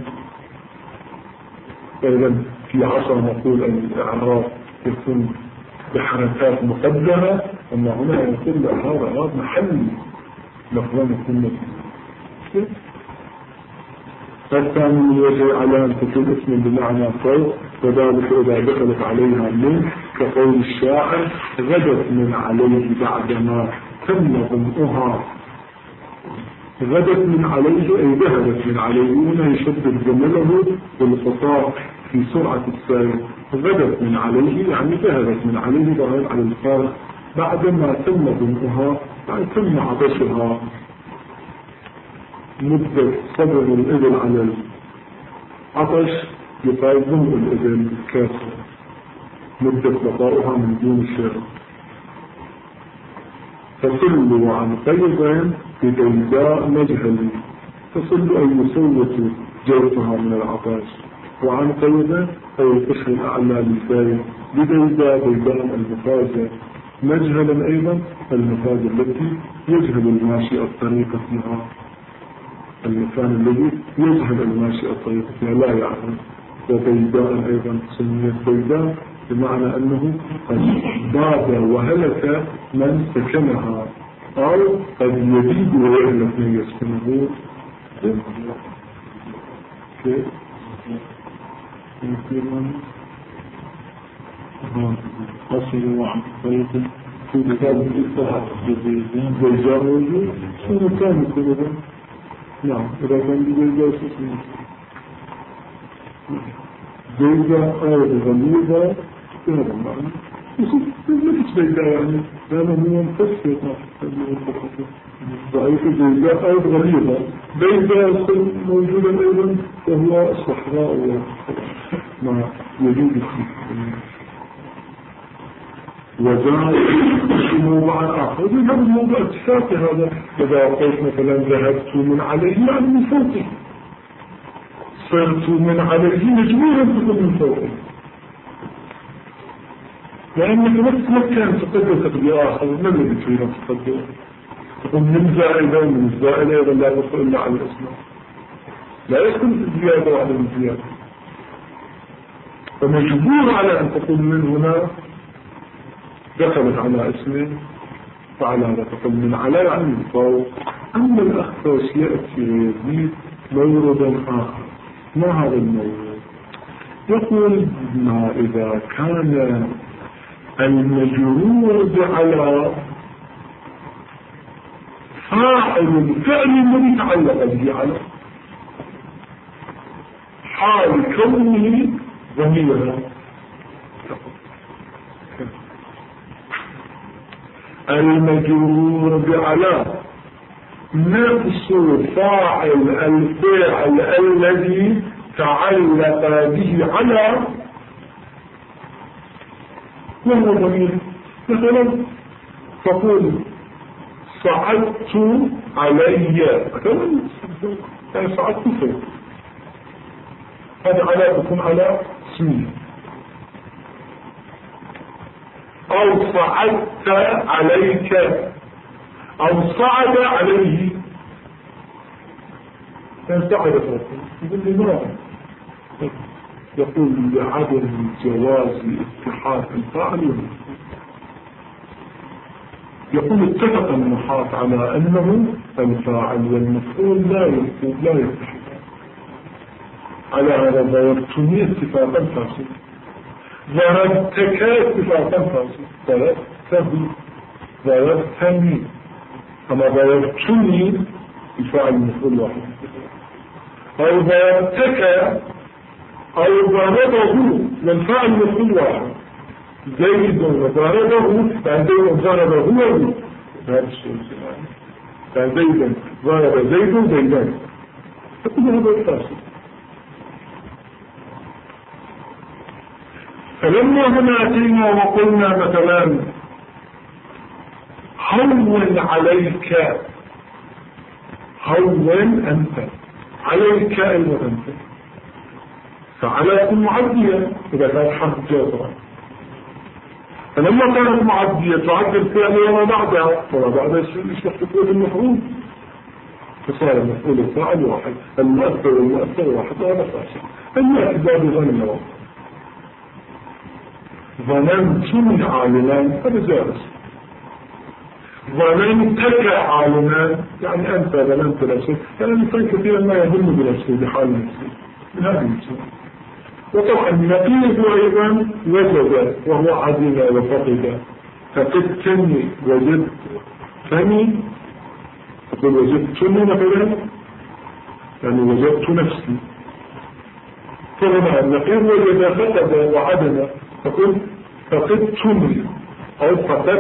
فإذا في عصر نقول أن الإعراب يكون بحركات مقدمة، أما هنا يكون الإعراب محلي لفظا يكون مثل. فالثاني من وجه على أن تكون اسم بمعنى فوق، وذلك إذا دخلت عليها من كقول الشاعر غدت من عليه بعدما تم ظمئها. غدت من عليه أي ذهبت من عليه، هنا يشدد جمله بالخطاب في سرعة السير. غدت من عليه يعني ذهبت من عليه ضغط على الفارق بعدما تم ظمئها يعني تم عطشها. مدة صبر الإبل على العطش يقال ظمء الإبل بالكاسر، مدة بقاؤها من دون الشرب. فصلوا عن قيضين بديداء مجهل، تصل أن يسوت جوفها من العطاش، وعن قيضين أو القشر الأعلى للفايد بديداء بيداء المفاجة، مجهلا أيضا المفاجة التي يجهل الماشي الطريق فيها، المكان الذي يجهل الماشي الطريق فيها لا يعرف. وبيداء أيضا سميت بيداء بمعنى أنه قد باد وهلك من سكنها، أو قد يبيد ويهلك من يسكنه. كيف؟ قصروا عن طريق في كتاب الإصلاح بيجاء موجود شنو كان يقول؟ نعم إذا كان بيجاء اسمه بيجاء غليظة هذا المعنى ليش بيجاء يعني هذا هو مفسر ضعيف بيجاء غليظة بيجاء موجودا أيضا وهو صحراء ما يجوز فيه وجاء في موضوع آخر هذا الموضوع اتفاقي. هذا إذا قلت مثلا ذهبت من عليه يعني من فوقه، صرت من عليه مجبورا تكون من فوقه، لأنك نفس مكان تقدر تقدير آخر ما الذي تريد أن تقدر؟ تقول من زائدة ومن الزائدة إذا لا تصل إلا على الأسماء، لا يكون في الزيادة وعدم الزيادة، فمجبور على أن تقول من هنا دخلت على اسمه فعلى هذا تقول من على يعني من فوق. أما الأخفاش يأتي ويزيد موردا آخر. ما هذا المورد؟ يقول ما إذا كان المجرور على فاعل الفعل الذي تعلق به على حال كونه ضميرا، المجرور بعلى نفس فاعل الفعل الذي تعلق به على وهو ضمير. مثلا تقول صعدت علي، مثلا يعني صعدت فوق، هذا على تكون على اسمه. أو صعدت عليك، أو صعد عليه، كان صعد فوق. يقول لي ما يقول لعدم جواز اتحاد الفاعل والمفعول. يقول اتفق النحاة على أنه الفاعل والمفعول لا يتحد. على هذا ضربتني اتفاقا فاسد، ضربتك اتفاقا فاسد، ضربتني، أما ضربتني الفاعل المفعول واحد، أو ضربتك أو ضربه والفاعل المفعول واحد. زيد وضربه بعدين ضربه هو هذا الشيء زيدا ضرب زيد زيدان، فكل هذا الفاسد. فلما هنا أتينا وقلنا مثلا هون عليك، هون أنت، عليك أيضا أنت، فعلى يكون معدية إذا كانت حرف جازرة. فلما كانت معدية تعد الفعل وما بعدها، وما بعدها يشبه تكون المفعول، فصار المفعول الفاعل واحد، المؤثر والمؤثر واحد، وهذا فاسد. الاعتداد غنم ظننت عالما هذا جائز، ظننتك عالما يعني أنت ظننت نفسك، يعني الإنسان كثيرا ما يظن بنفسه بحال نفسه من هذا الإنسان. وطبعا النقيض أيضا وجد وهو عدم وفقد، فقدتني وجدتني، تقول وجدتني مثلا يعني وجدت نفسي. طبعا النقيض وجد فقد وعدم، تقول فقدتني أو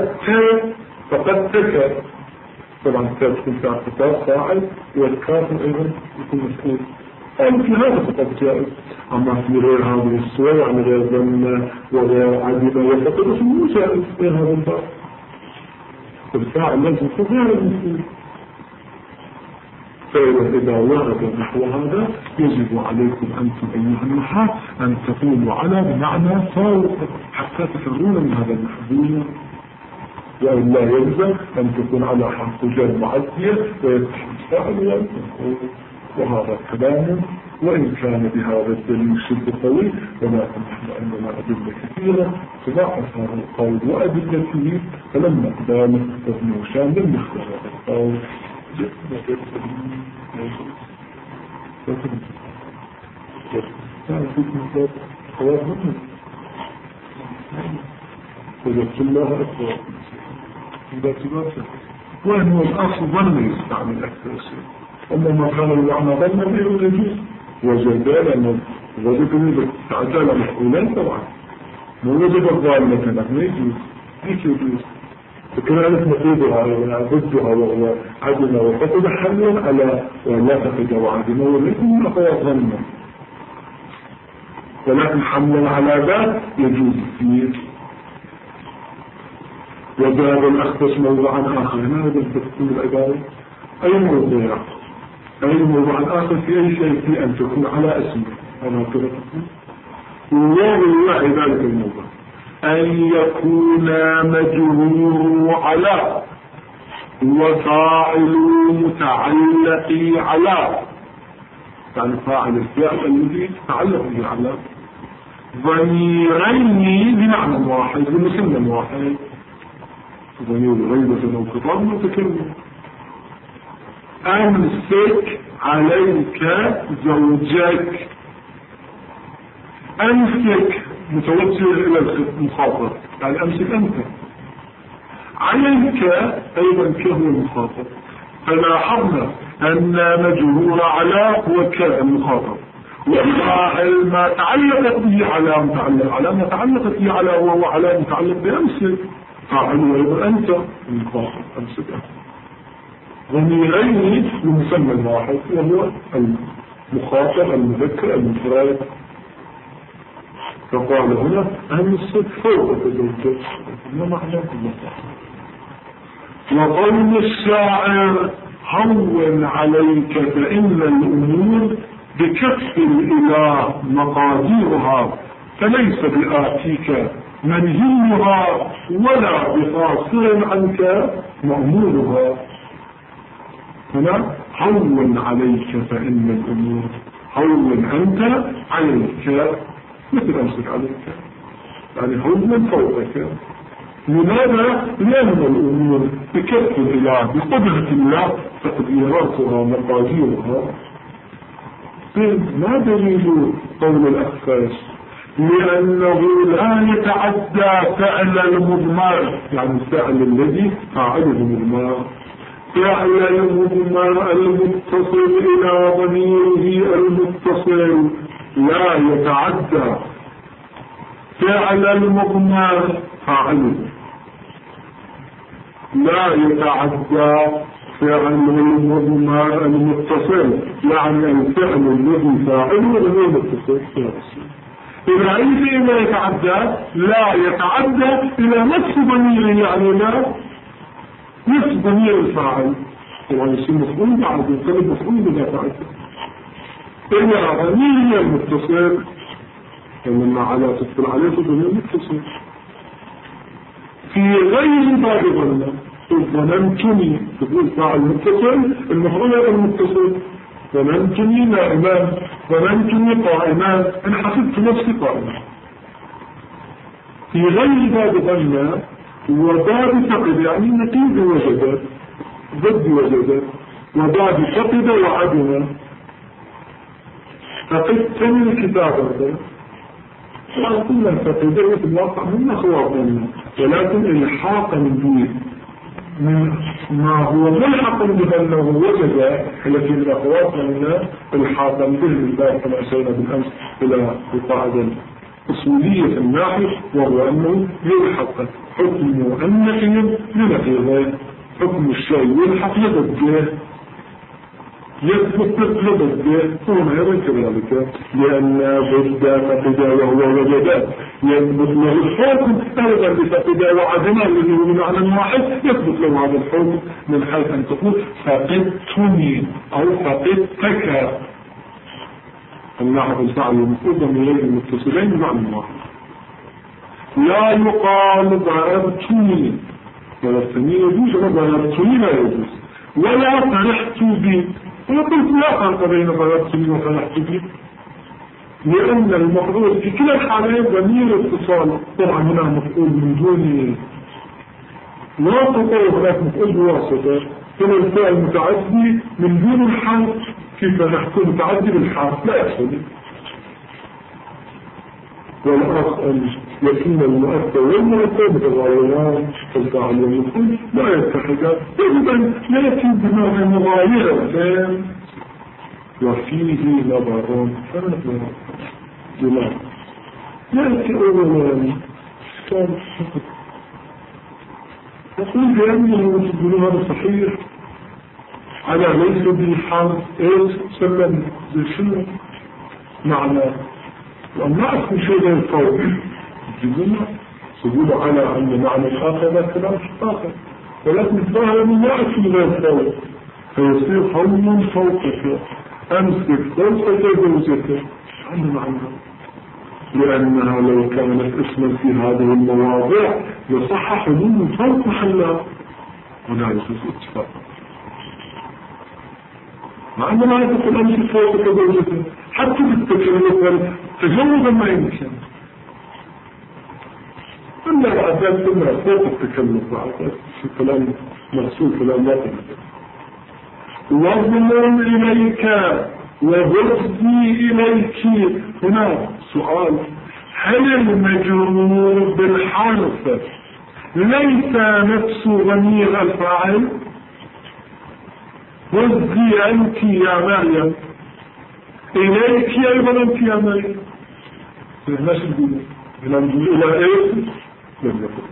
فقدتك. طبعا الكاف تكون في اعتبار فاعل والكاف أيضا يكون مسؤول. في هذا فقط جائز، أما في غير هذه الصور يعني غير ظن وغير عدم وفقد مو جائز غير هذا الباب. الفاعل لازم يكون غير المسؤول. فإذا ورد نحو هذا يجب عليكم أنتم أيها النحاة أن تقولوا على بمعنى فوق حتى تفرون من هذا المحذور، وإلا يلزم أن تكون على حرف جر معدية ويتحد فاعل والمفعول. وهذا كلام وإن كان بهذا الدليل شد قوي، ولكن نحن عندنا أدلة كثيرة تضاعف هذا القول وأدلته، فلما ذلك ابن هشام لم يختار هذا القول. وجدت الله أكبر وإن هو الأصل ظن يستعمل أكثر الشيء، أما ما كان المعنى ظن غير يجوز وجد لأنه وجد تعجل مفعولين طبعا مو وجد الظالمة ما يجوز فكذلك نقيدها ونعبدها وهو عدنا وفقد حملا على ولا فقد وعدنا ولكن هو ظن، ولكن حملا على ذات يجوز فيه. وجاب الأختص موضعا آخر، هنا هذا التفصيل العبارة أي موضوع آخر في أي شيء في أن تكون على اسمه أنا كذا الله ذلك الموضوع أن يكون مجرور على وفاعل متعلق على، يعني فاعل الفعل الذي تعلق به على ضميرين بمعنى واحد بمسمى واحد، ضمير غيبة أو خطاب متكلم. أمسك عليك زوجك، أمسك متوجه إلى المخاطب يعني أمسك أنت، عليك أيضا كهو المخاطب، فلاحظنا أن مجهول على هو كالمخاطب، وفاعل ما تعلقت به على متعلق على ما تعلقت به على وهو على متعلق بأمسك، فاعل أيضا أنت المخاطب أمسك أنت، ضميرين بمسمى واحد وهو المخاطب المذكر المفرد. فقال هنا أمسك فوق زوجك، ما معنى وقول الشاعر هون عليك فإن الأمور بكف الإله مقاديرها، فليس بآتيك منهيها ولا بقاصر عنك مأمورها. هنا هون عليك فإن الأمور، هون أنت عليك مثل أمسك عليك يعني هون فوقك. لماذا؟ لأن الأمور بكف الإله بقدرة الله تقديراتها مقاديرها. ما دليل قول الأخفاش؟ لأنه لا يتعدى فعل المضمر، يعني الفعل الذي فاعله مضمر، فعل المضمر المتصل إلى ضميره المتصل لا يتعدى فعل المضمر فاعله، لا يتعدى فعل المضمر المتصل، يعني الفعل الذي فاعله غير متصل. إذا أي شيء لا يتعدى لا يتعدى إلى نفس ضميره، يعني لا نفس ضمير الفاعل، يعني يصير مفعول بعد ينقلب مفعول بلا فاعل إلى ضميره المتصل، لما على تدخل عليه ضمير متصل في غير باب ظنه. ظننتني تقول فاعل متصل المفعول المتصل، ظننتني نائمان، ظننتني قائمان، أنا حسبت نفسي قائما. في غير باب ظنه وباب فقد يعني نتيجة وجدت ضد وجدت، وباب فقد وعدم. فقدتني الكتاب هذا وقلنا فقدت في الواقع من خواتنا، ولكن الحاقا به ما هو ملحق بأنه وجد، التي الأخوات لنا الحاقا به بالله كما أشينا بالأمس إلى القاعدة أصولية الناحية، وهو أنه يلحق حكم النقيض لنقيضه، حكم الشيء يلحق لضده يثبت لضده، هو أيضا كذلك، لأن ضد فقد وهو وجد يثبت له الحكم أيضا بفقد وعدم الذي هو بمعنى واحد، يثبت له هذا الحكم من حيث أن تقول فقدتني أو فقدتك. النحو الفعل المفروض ضميرين المتصلين بمعنى واحد. لا يقال ضربتني، ضربتني يجوز ولا ضربتني لا يجوز، ولا فرحت بي، أنا قلت لا فرق بين ضربتني وفلحتني، لأن المفروض في كلا الحالين ضمير اتصال. طبعا هنا مفعول من دون لا تطور، هناك مفعول بواسطة. هنا الفعل متعدي من دون الحرف، كيف نحكم متعدي بالحرف؟ لا يحصل. والأخ أن يكون المؤثر والمؤثر متغايران كالفعل والمفعول لا يتحدان، إذن يأتي بمعنى مغايرة وفيه نظر. لماذا؟ يأتي أولا يقول بأنه تقولون هذا صحيح على ليس بالحرف إيش سلم بشنو معنى، وأما أكون شيء غير فوق جزمنا سبيل على أن معنى الآخر لا كلام آخر، ولكن ظاهر من لا أكون غير فوق، فيصير حول فوقك أمسك فوقك زوجك عنده معنى، لأنها لو كانت اسما في هذه المواضع يصح حلول فوق محلها، ولا يصير اتفاق. مع أن ما يقول أمسك فوقك زوجك حتى بالتكلم تجوزا ما يمكن، أما الأعداد كلها فوق التكلم بعد في كلام مرسول كلام لا تنسى. وظلم إليك وهزي إليك. هنا سؤال: هل المجرور بالحرف ليس نفس ضمير الفاعل؟ هزي أنت يا مريم، إليك أيضا أنت يا مريم. ليش نقول إلى إيه؟ لم يقل.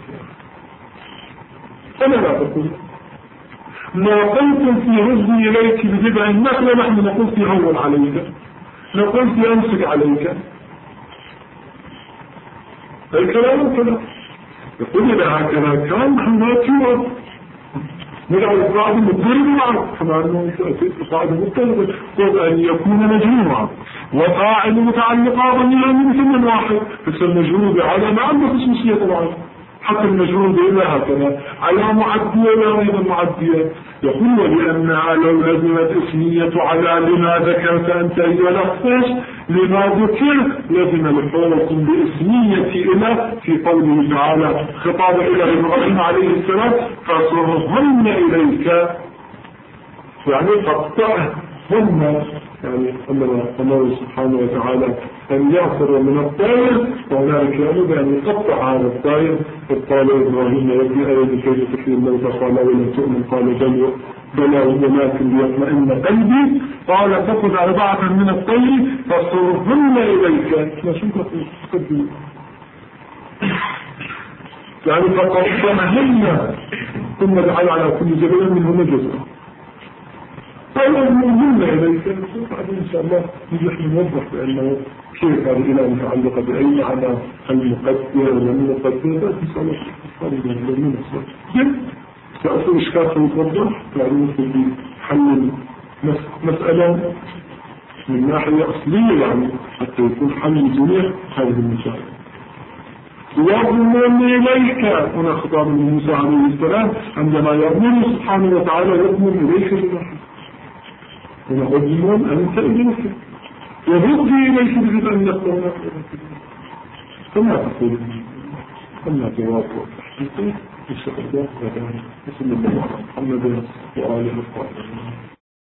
أنا لا أقول ما قلتم في هزي إليك بجبع النخلة، نحن نقول في هول عليك، نقول في أمسك عليك. الكلام كذا. يقول إذا هكذا كان نحن ناتيوه نجعل القاعدة مضطربة، كما أنه القاعدة مضطربة قد أن يكون مجموعة وفاعل متعلقة ضميرا من واحد، فسر المجرور على ما عنده خصوصية طبعا، حتى المجرور بإلا هكذا على معدية ولا غير معدية. يقول: ولأنها لو لزمت اسمية على لما ذكرت أنت أيها الأخفاش لما ذكر لزم الحكم باسمية إلى في قوله تعالى خطاب إلى إبراهيم عليه السلام: فصرهن إليك، يعني قطعهن، يعني الله سبحانه وتعالى أن يعصر من الطائر، وهنالك يأمر بأن يقطع هذا الطائر. فقال إبراهيم: يبني أيدي كيف تحيي الموتى؟ قال: ولم تؤمن؟ قال: بلى ولكن ليطمئن قلبي. قال: فخذ 4 من الطير فصرهن إليك. لا شو تقول؟ يعني فقطعهن ثم جعل على كل جبل منهن جزءا. فالمهم إليك إن شاء الله نحن نوضح بأنه كيف هذه الإله متعلقة بأي معنى المقدر ومن المقدر. بس إن شاء الله فريدا من الصوت سأصل إشكال سيتوضح، يعني مثل حل مسألة من ناحية أصلية، يعني حتى يكون حل جميع هذه المسائل. وَضْمُنْ إليك. هنا خطاب من موسى عليه السلام عندما يأمر سبحانه وتعالى يضمن إليك بالرحمة. هنا أضمن أنت إليك وهدي إليك بجد أن يقوم كما تقول كما تواطئ تحقيقي بشكل ذات بسم الله محمد وآله الطاهرين.